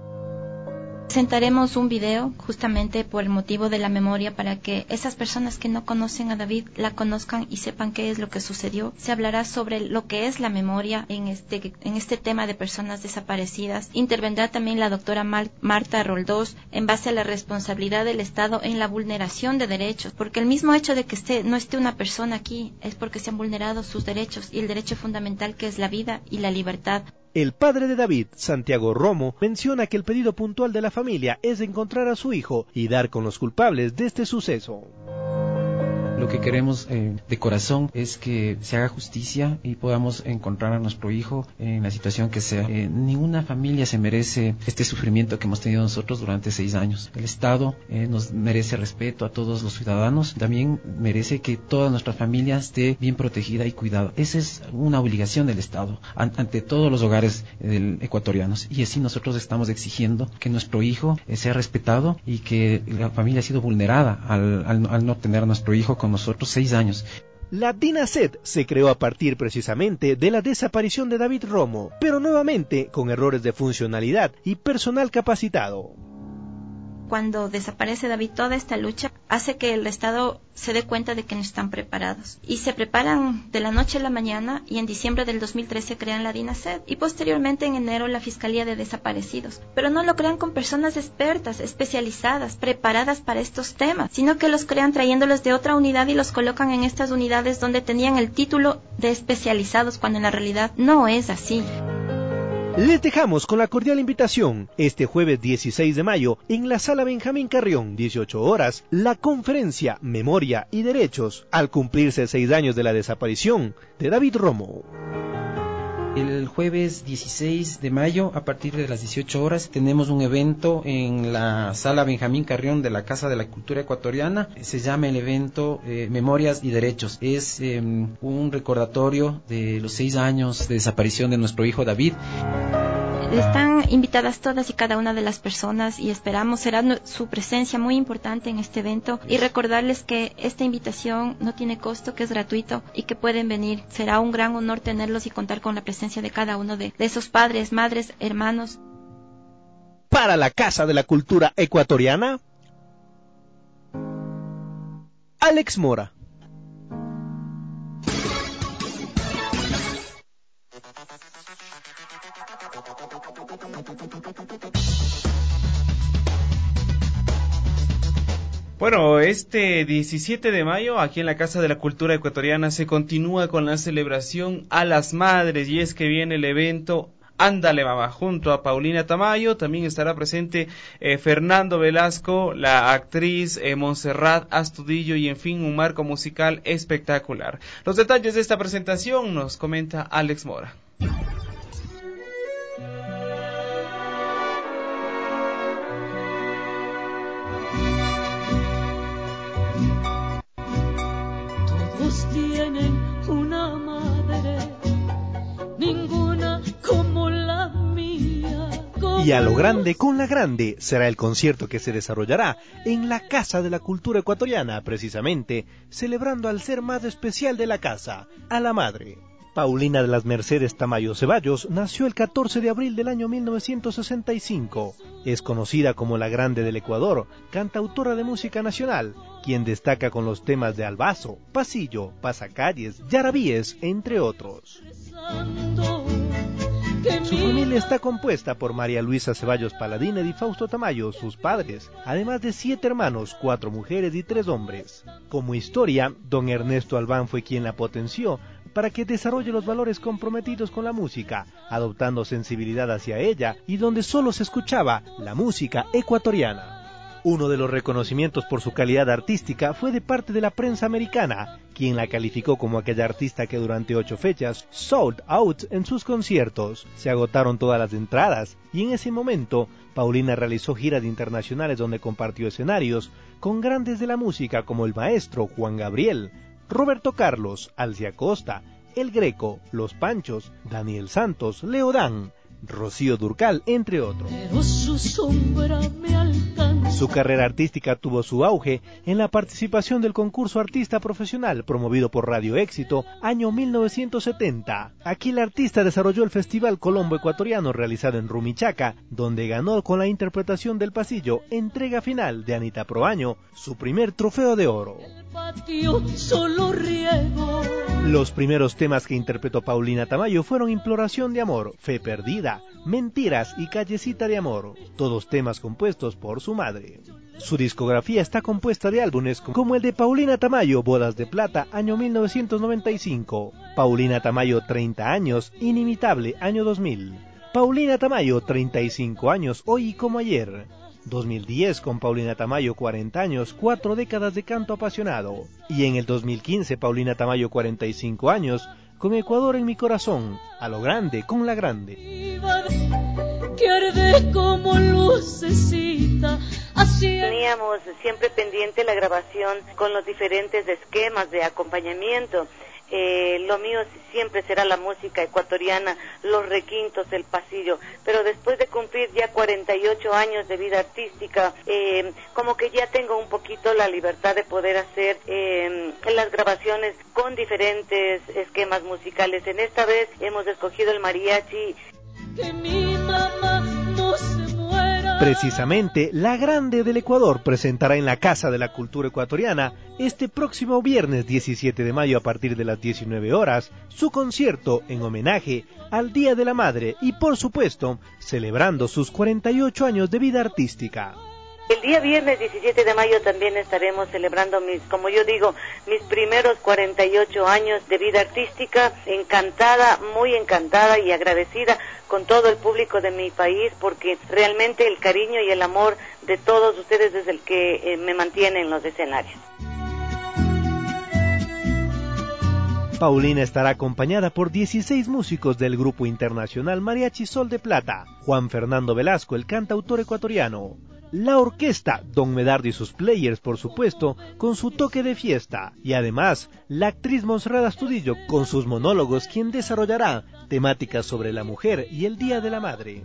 Presentaremos un video justamente por el motivo de la memoria para que esas personas que no conocen a David la conozcan y sepan qué es lo que sucedió. Se hablará sobre lo que es la memoria en este, en este tema de personas desaparecidas. Intervendrá también la doctora Mal, Marta Roldós en base a la responsabilidad del Estado en la vulneración de derechos, porque el mismo hecho de que esté, no esté una persona aquí es porque se han vulnerado sus derechos y el derecho fundamental que es la vida y la libertad. El padre de David, Santiago Romo, menciona que el pedido puntual de la familia es encontrar a su hijo y dar con los culpables de este suceso. Lo que queremos eh, de corazón es que se haga justicia y podamos encontrar a nuestro hijo en la situación que sea. Eh, ninguna familia se merece este sufrimiento que hemos tenido nosotros durante seis años. El Estado eh, nos merece respeto a todos los ciudadanos. También merece que toda nuestra familia esté bien protegida y cuidada. Esa es una obligación del Estado an- ante todos los hogares eh, ecuatorianos. Y así nosotros estamos exigiendo que nuestro hijo eh, sea respetado y que la familia ha sido vulnerada al, al, al no tener a nuestro hijo con nosotros seis años. La DINASET se creó a partir precisamente de la desaparición de David Romo, pero nuevamente con errores de funcionalidad y personal capacitado. cuando desaparece David, toda esta lucha hace que el Estado se dé cuenta de que no están preparados. Y se preparan de la noche a la mañana y en diciembre del dos mil trece crean la DINASED y posteriormente en enero la Fiscalía de Desaparecidos. Pero no lo crean con personas expertas, especializadas, preparadas para estos temas, sino que los crean trayéndolos de otra unidad y los colocan en estas unidades donde tenían el título de especializados cuando en la realidad no es así. Les dejamos con la cordial invitación, este jueves dieciséis de mayo, en la Sala Benjamín Carrión, dieciocho horas, la conferencia Memoria y Derechos, al cumplirse seis años de la desaparición de David Romo. El jueves dieciséis de mayo, a partir de las dieciocho horas, tenemos un evento en la Sala Benjamín Carrión de la Casa de la Cultura Ecuatoriana. Se llama el evento eh, Memorias y Derechos. Es eh, un recordatorio de los seis años de desaparición de nuestro hijo David. Están invitadas todas y cada una de las personas y esperamos será su presencia muy importante en este evento y recordarles que esta invitación no tiene costo, que es gratuito y que pueden venir. Será un gran honor tenerlos y contar con la presencia de cada uno de, de esos padres, madres, hermanos. Para la Casa de la Cultura Ecuatoriana, Alex Mora. Bueno, este diecisiete de mayo, aquí en la Casa de la Cultura Ecuatoriana, se continúa con la celebración a las madres, y es que viene el evento Ándale Mamá, junto a Paulina Tamayo. También estará presente eh, Fernando Velasco, la actriz eh, Montserrat Astudillo, y en fin, un marco musical espectacular. Los detalles de esta presentación nos comenta Alex Mora. Y a lo grande con la grande será el concierto que se desarrollará en la Casa de la Cultura Ecuatoriana, precisamente celebrando al ser más especial de la casa, a la madre. Paulina de las Mercedes Tamayo Ceballos nació el catorce de abril del año mil novecientos sesenta y cinco. Es conocida como la Grande del Ecuador, cantautora de música nacional, quien destaca con los temas de Albazo, Pasillo, Pasacalles, Yarabíes, entre otros. Su familia está compuesta por María Luisa Ceballos Paladines y Fausto Tamayo, sus padres, además de siete hermanos, cuatro mujeres y tres hombres. Como historia, don Ernesto Albán fue quien la potenció para que desarrolle los valores comprometidos con la música, adoptando sensibilidad hacia ella y donde solo se escuchaba la música ecuatoriana. Uno de los reconocimientos por su calidad artística fue de parte de la prensa americana, quien la calificó como aquella artista que durante ocho fechas sold out en sus conciertos. Se agotaron todas las entradas y en ese momento Paulina realizó giras internacionales donde compartió escenarios con grandes de la música como el maestro Juan Gabriel, Roberto Carlos, Alcia Costa, El Greco, Los Panchos, Daniel Santos, Leodán, Rocío Dúrcal, entre otros. Pero su sombra me alcanza. Su carrera artística tuvo su auge en la participación del concurso Artista Profesional promovido por Radio Éxito, año mil novecientos setenta. Aquí la artista desarrolló el Festival Colombo Ecuatoriano realizado en Rumichaca, donde ganó con la interpretación del Pasillo, entrega final de Anita Proaño, su primer trofeo de oro. El patio solo riego. Los primeros temas que interpretó Paulina Tamayo fueron Imploración de Amor, Fe Perdida, Mentiras y Callecita de Amor, todos temas compuestos por su madre. Su discografía está compuesta de álbumes como el de Paulina Tamayo, Bodas de Plata, año mil novecientos noventa y cinco, Paulina Tamayo, treinta años, Inimitable, año dos mil, Paulina Tamayo, treinta y cinco años, Hoy y como ayer, dos mil diez con Paulina Tamayo, cuarenta años, cuatro décadas de canto apasionado, y en el dos mil quince Paulina Tamayo, cuarenta y cinco años, con Ecuador en mi corazón, a lo grande con la grande. Que arde como lucecita. Así teníamos siempre pendiente la grabación con los diferentes esquemas de acompañamiento. Eh, lo mío siempre será la música ecuatoriana, los requintos, el pasillo, pero después de cumplir ya cuarenta y ocho años de vida artística, eh, como que ya tengo un poquito la libertad de poder hacer eh, las grabaciones con diferentes esquemas musicales. En esta vez hemos escogido el mariachi. Que mi mamá no se muera. Precisamente, la Grande del Ecuador presentará en la Casa de la Cultura Ecuatoriana este próximo viernes diecisiete de mayo a partir de las diecinueve horas su concierto en homenaje al Día de la Madre y, por supuesto, celebrando sus cuarenta y ocho años de vida artística. El día viernes diecisiete de mayo también estaremos celebrando mis, como yo digo, mis primeros cuarenta y ocho años de vida artística. Encantada, muy encantada y agradecida con todo el público de mi país, porque realmente el cariño y el amor de todos ustedes es el que eh, me mantiene en los escenarios. Paulina estará acompañada por dieciséis músicos del grupo internacional Mariachi Sol de Plata, Juan Fernando Velasco, el cantautor ecuatoriano, la orquesta Don Medardo y sus players, por supuesto, con su toque de fiesta, y además la actriz Monserrat Astudillo con sus monólogos, quien desarrollará temáticas sobre la mujer y el Día de la Madre.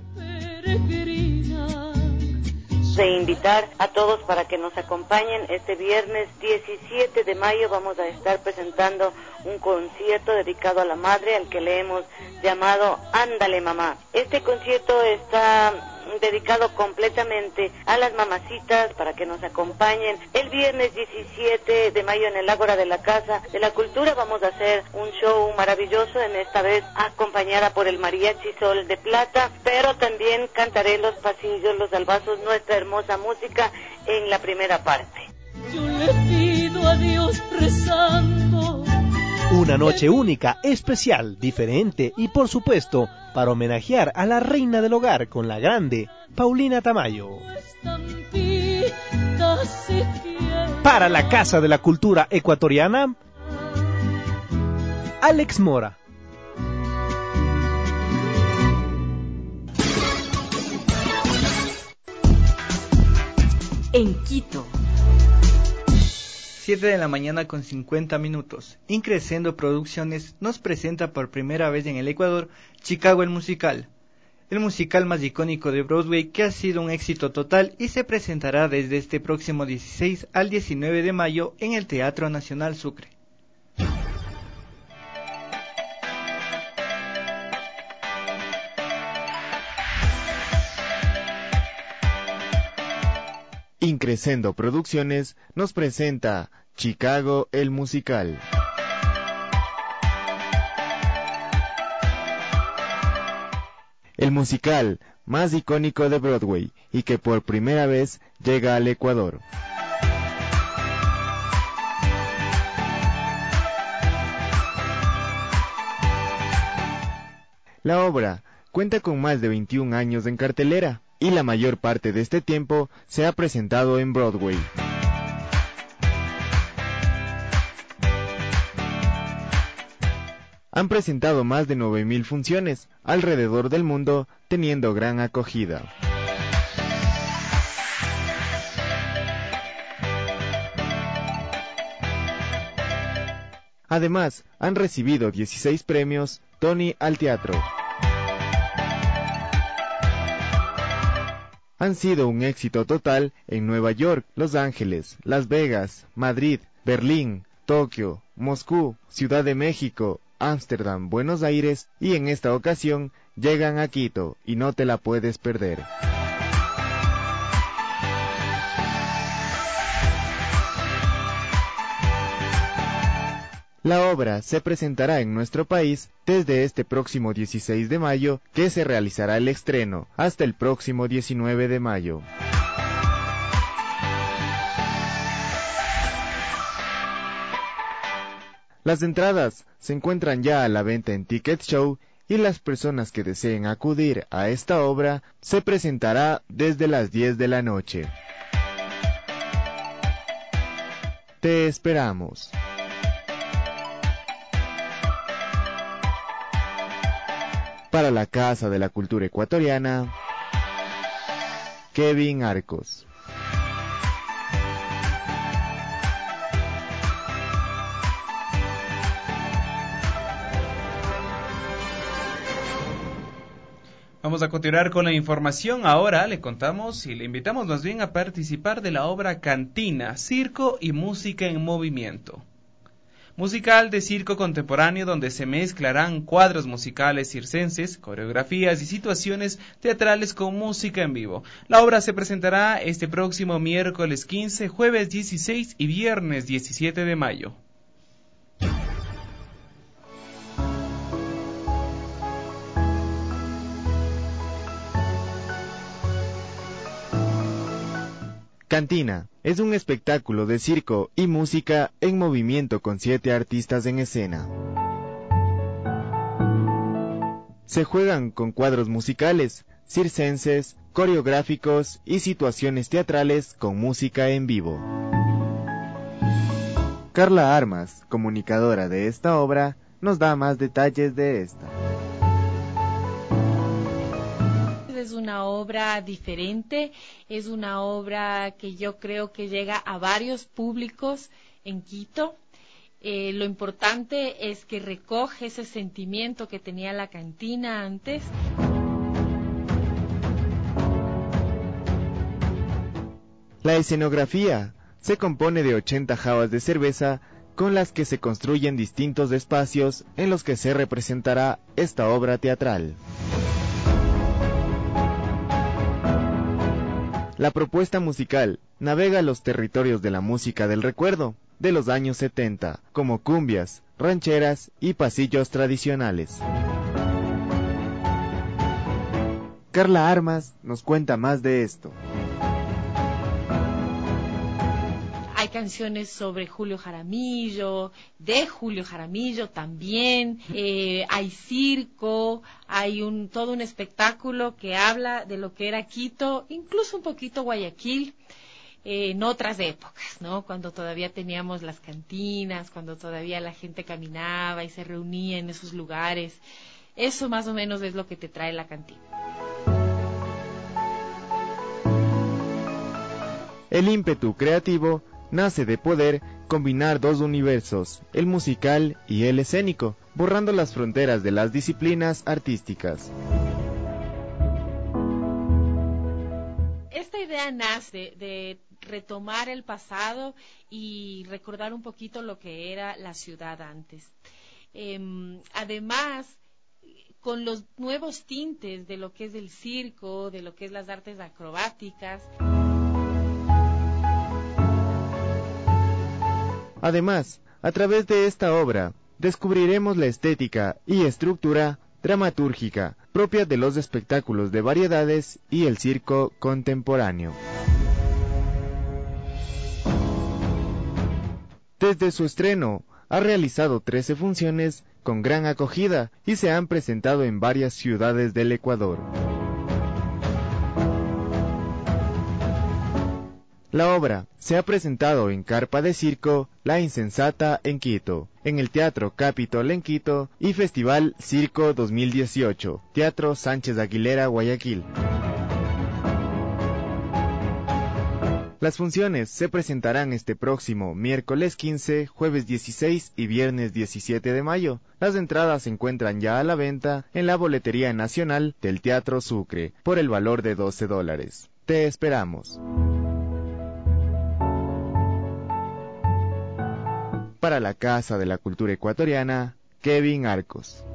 De invitar a todos para que nos acompañen este viernes diecisiete de mayo. Vamos a estar presentando un concierto dedicado a la madre, al que le hemos llamado Ándale Mamá. Este concierto está dedicado completamente a las mamacitas para que nos acompañen. El viernes diecisiete de mayo en el Ágora de la Casa de la Cultura vamos a hacer un show maravilloso, en esta vez acompañada por el Mariachi Sol de Plata, pero también cantaré los pasillos, los albazos, nuestra hermosa música en la primera parte. Yo le pido a Dios rezando. Una noche única, especial, diferente y, por supuesto, para homenajear a la reina del hogar con la grande Paulina Tamayo. Para la Casa de la Cultura Ecuatoriana, Alex Mora. En Quito. siete de la mañana con cincuenta minutos. Increscendo Producciones nos presenta por primera vez en el Ecuador Chicago el musical. El musical más icónico de Broadway, que ha sido un éxito total y se presentará desde este próximo dieciséis al diecinueve de mayo en el Teatro Nacional Sucre. Increscendo Producciones nos presenta Chicago el musical. El musical más icónico de Broadway y que por primera vez llega al Ecuador. La obra cuenta con más de veintiún años en cartelera y la mayor parte de este tiempo se ha presentado en Broadway. Han presentado más de nueve mil funciones alrededor del mundo, teniendo gran acogida. Además, han recibido dieciséis premios Tony al teatro. Han sido un éxito total en Nueva York, Los Ángeles, Las Vegas, Madrid, Berlín, Tokio, Moscú, Ciudad de México, Ámsterdam, Buenos Aires y en esta ocasión llegan a Quito y no te la puedes perder. La obra se presentará en nuestro país desde este próximo dieciséis de mayo, que se realizará el estreno, hasta el próximo diecinueve de mayo. Las entradas se encuentran ya a la venta en Ticket Show y las personas que deseen acudir a esta obra se presentará desde las diez de la noche. Te esperamos. Para la Casa de la Cultura Ecuatoriana, Kevin Arcos. Vamos a continuar con la información. Ahora le contamos y le invitamos más bien a participar de la obra Cantina, Circo y Música en Movimiento. musical de circo contemporáneo donde se mezclarán cuadros musicales circenses, coreografías y situaciones teatrales con música en vivo. La obra se presentará este próximo miércoles quince, jueves dieciséis y viernes diecisiete de mayo. Cantina es un espectáculo de circo y música en movimiento con siete artistas en escena. Se juegan con cuadros musicales, circenses, coreográficos y situaciones teatrales con música en vivo. Carla Armas, comunicadora de esta obra, nos da más detalles de esta. Es una obra diferente, es una obra que yo creo que llega a varios públicos en Quito. Eh, lo importante es que recoge ese sentimiento que tenía la cantina antes. La escenografía se compone de ochenta jabas de cerveza con las que se construyen distintos espacios en los que se representará esta obra teatral. La propuesta musical navega los territorios de la música del recuerdo de los años setenta, como cumbias, rancheras y pasillos tradicionales. Carla Armas nos cuenta más de esto. Hay canciones sobre Julio Jaramillo, de Julio Jaramillo también, eh, hay circo, hay un todo un espectáculo que habla de lo que era Quito, incluso un poquito Guayaquil, eh, en otras épocas, ¿no? Cuando todavía teníamos las cantinas, cuando todavía la gente caminaba y se reunía en esos lugares. Eso más o menos es lo que te trae la cantina. El ímpetu creativo nace de poder combinar dos universos, el musical y el escénico, borrando las fronteras de las disciplinas artísticas. Esta idea nace de retomar el pasado y recordar un poquito lo que era la ciudad antes. Eh, además, con los nuevos tintes de lo que es el circo, de lo que es las artes acrobáticas. Además, a través de esta obra, descubriremos la estética y estructura dramatúrgica propia de los espectáculos de variedades y el circo contemporáneo. Desde su estreno, ha realizado trece funciones con gran acogida y se han presentado en varias ciudades del Ecuador. La obra se ha presentado en Carpa de Circo La Insensata en Quito, en el Teatro Capitol en Quito y Festival Circo dos mil dieciocho, Teatro Sánchez Aguilera, Guayaquil. Las funciones se presentarán este próximo miércoles quince, jueves dieciséis y viernes diecisiete de mayo. Las entradas se encuentran ya a la venta en la boletería nacional del Teatro Sucre por el valor de doce dólares. Te esperamos. Para la Casa de la Cultura Ecuatoriana, Kevin Arcos.